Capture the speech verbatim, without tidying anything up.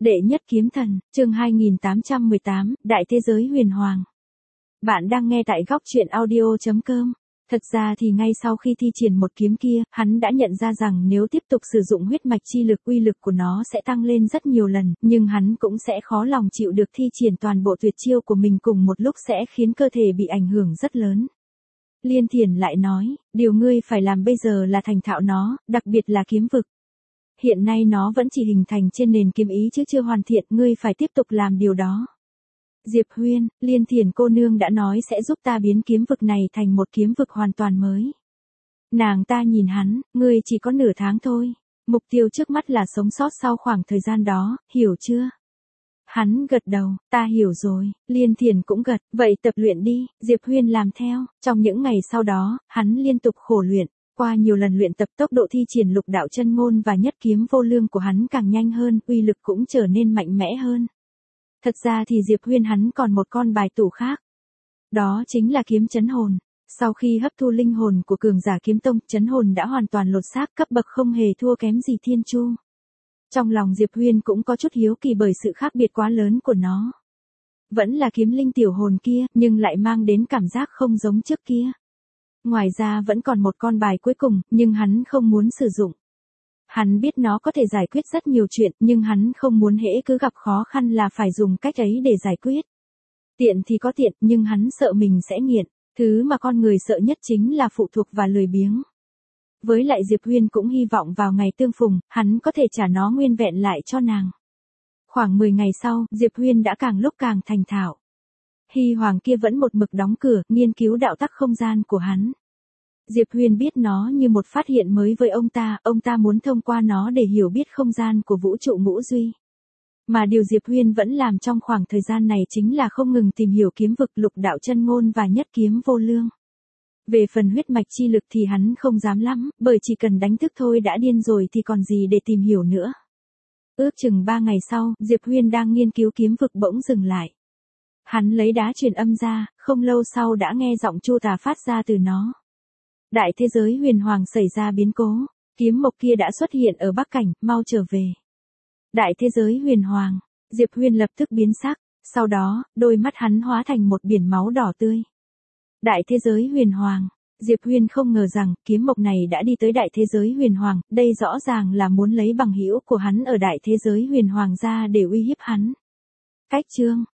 Đệ nhất kiếm thần, chương hai nghìn tám trăm mười tám, Đại thế giới huyền hoàng. Bạn đang nghe tại góc truyện audio chấm com. Thật ra thì ngay sau khi thi triển một kiếm kia, hắn đã nhận ra rằng nếu tiếp tục sử dụng huyết mạch chi lực, uy lực của nó sẽ tăng lên rất nhiều lần, nhưng hắn cũng sẽ khó lòng chịu được thi triển toàn bộ tuyệt chiêu của mình cùng một lúc sẽ khiến cơ thể bị ảnh hưởng rất lớn. Liên Thiển lại nói, điều ngươi phải làm bây giờ là thành thạo nó, đặc biệt là kiếm vực. Hiện nay nó vẫn chỉ hình thành trên nền kiếm ý chứ chưa hoàn thiện, ngươi phải tiếp tục làm điều đó. Diệp Huyên, Liên Thiển cô nương đã nói sẽ giúp ta biến kiếm vực này thành một kiếm vực hoàn toàn mới. Nàng ta nhìn hắn, ngươi chỉ có nửa tháng thôi. Mục tiêu trước mắt là sống sót sau khoảng thời gian đó, hiểu chưa? Hắn gật đầu, ta hiểu rồi. Liên Thiển cũng gật, vậy tập luyện đi. Diệp Huyên làm theo. Trong những ngày sau đó, hắn liên tục khổ luyện. Qua nhiều lần luyện tập, tốc độ thi triển lục đạo chân ngôn và nhất kiếm vô lương của hắn càng nhanh hơn, uy lực cũng trở nên mạnh mẽ hơn. Thật ra thì Diệp Huyên hắn còn một con bài tủ khác. Đó chính là kiếm chấn hồn. Sau khi hấp thu linh hồn của cường giả kiếm tông, chấn hồn đã hoàn toàn lột xác, cấp bậc không hề thua kém gì Thiên Chu. Trong lòng Diệp Huyên cũng có chút hiếu kỳ bởi sự khác biệt quá lớn của nó. Vẫn là kiếm linh tiểu hồn kia, nhưng lại mang đến cảm giác không giống trước kia. Ngoài ra vẫn còn một con bài cuối cùng, nhưng hắn không muốn sử dụng. Hắn biết nó có thể giải quyết rất nhiều chuyện, nhưng hắn không muốn hễ cứ gặp khó khăn là phải dùng cách ấy để giải quyết. Tiện thì có tiện, nhưng hắn sợ mình sẽ nghiện. Thứ mà con người sợ nhất chính là phụ thuộc và lười biếng. Với lại Diệp Huyên cũng hy vọng vào ngày tương phùng, hắn có thể trả nó nguyên vẹn lại cho nàng. Khoảng mười ngày sau, Diệp Huyên đã càng lúc càng thành thạo. Hy Hoàng kia vẫn một mực đóng cửa, nghiên cứu đạo tắc không gian của hắn. Diệp Huyên biết nó như một phát hiện mới với ông ta, ông ta muốn thông qua nó để hiểu biết không gian của vũ trụ ngũ duy. Mà điều Diệp Huyên vẫn làm trong khoảng thời gian này chính là không ngừng tìm hiểu kiếm vực, lục đạo chân ngôn và nhất kiếm vô lương. Về phần huyết mạch chi lực thì hắn không dám lắm, bởi chỉ cần đánh thức thôi đã điên rồi thì còn gì để tìm hiểu nữa. Ước chừng ba ngày sau, Diệp Huyên đang nghiên cứu kiếm vực bỗng dừng lại. Hắn lấy đá truyền âm ra, không lâu sau đã nghe giọng Chu Tà phát ra từ nó. Đại thế giới huyền hoàng xảy ra biến cố, kiếm mộc kia đã xuất hiện ở Bắc Cảnh, mau trở về. Đại thế giới huyền hoàng, Diệp Huyên lập tức biến sắc, sau đó, đôi mắt hắn hóa thành một biển máu đỏ tươi. Đại thế giới huyền hoàng, Diệp Huyên không ngờ rằng kiếm mộc này đã đi tới đại thế giới huyền hoàng, đây rõ ràng là muốn lấy bằng hữu của hắn ở đại thế giới huyền hoàng ra để uy hiếp hắn. Cách chương